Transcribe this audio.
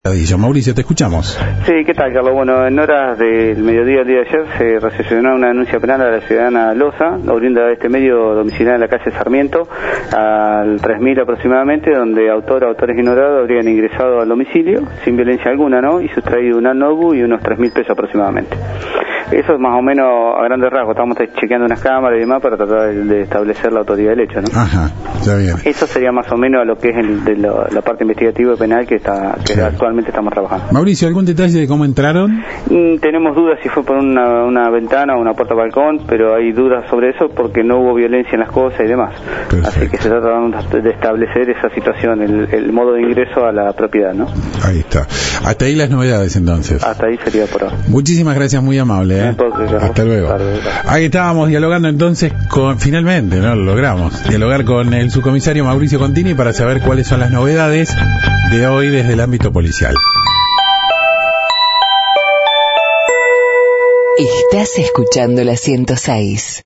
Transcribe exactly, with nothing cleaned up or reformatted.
Mauricio, te escuchamos. Sí, ¿qué tal, Carlos? Bueno, en horas del mediodía del día de ayer se recepcionó una denuncia penal a la ciudadana Loza, oriunda de este medio domiciliaria en la calle Sarmiento, al tres mil aproximadamente, donde autor o autores ignorados habrían ingresado al domicilio sin violencia alguna, ¿no? Y sustraído un notebook y unos tres mil pesos aproximadamente. Eso es más o menos a grandes rasgos. Estamos chequeando unas cámaras y demás para tratar de establecer la autoridad del hecho, ¿no? Ajá, está bien. Eso sería más o menos lo que es el, de lo, la parte investigativa y penal que está que sí. Actualmente estamos trabajando. Mauricio, ¿algún detalle de cómo entraron? Mm, tenemos dudas si fue por una, una ventana o una puerta balcón, pero hay dudas sobre eso porque no hubo violencia en las cosas y demás. Perfecto. Así que se trata de establecer esa situación, el, el modo de ingreso a la propiedad, ¿no? Ahí está. Hasta ahí las novedades, entonces. Hasta ahí sería por ahora. Muchísimas gracias, muy amable. ¿eh? Entonces, hasta luego. Tarde, tarde. Ahí estábamos dialogando entonces con, finalmente, ¿no? Lo logramos, dialogar con el subcomisario Mauricio Contini para saber cuáles son las novedades de hoy desde el ámbito policial. Estás escuchando la ciento seis.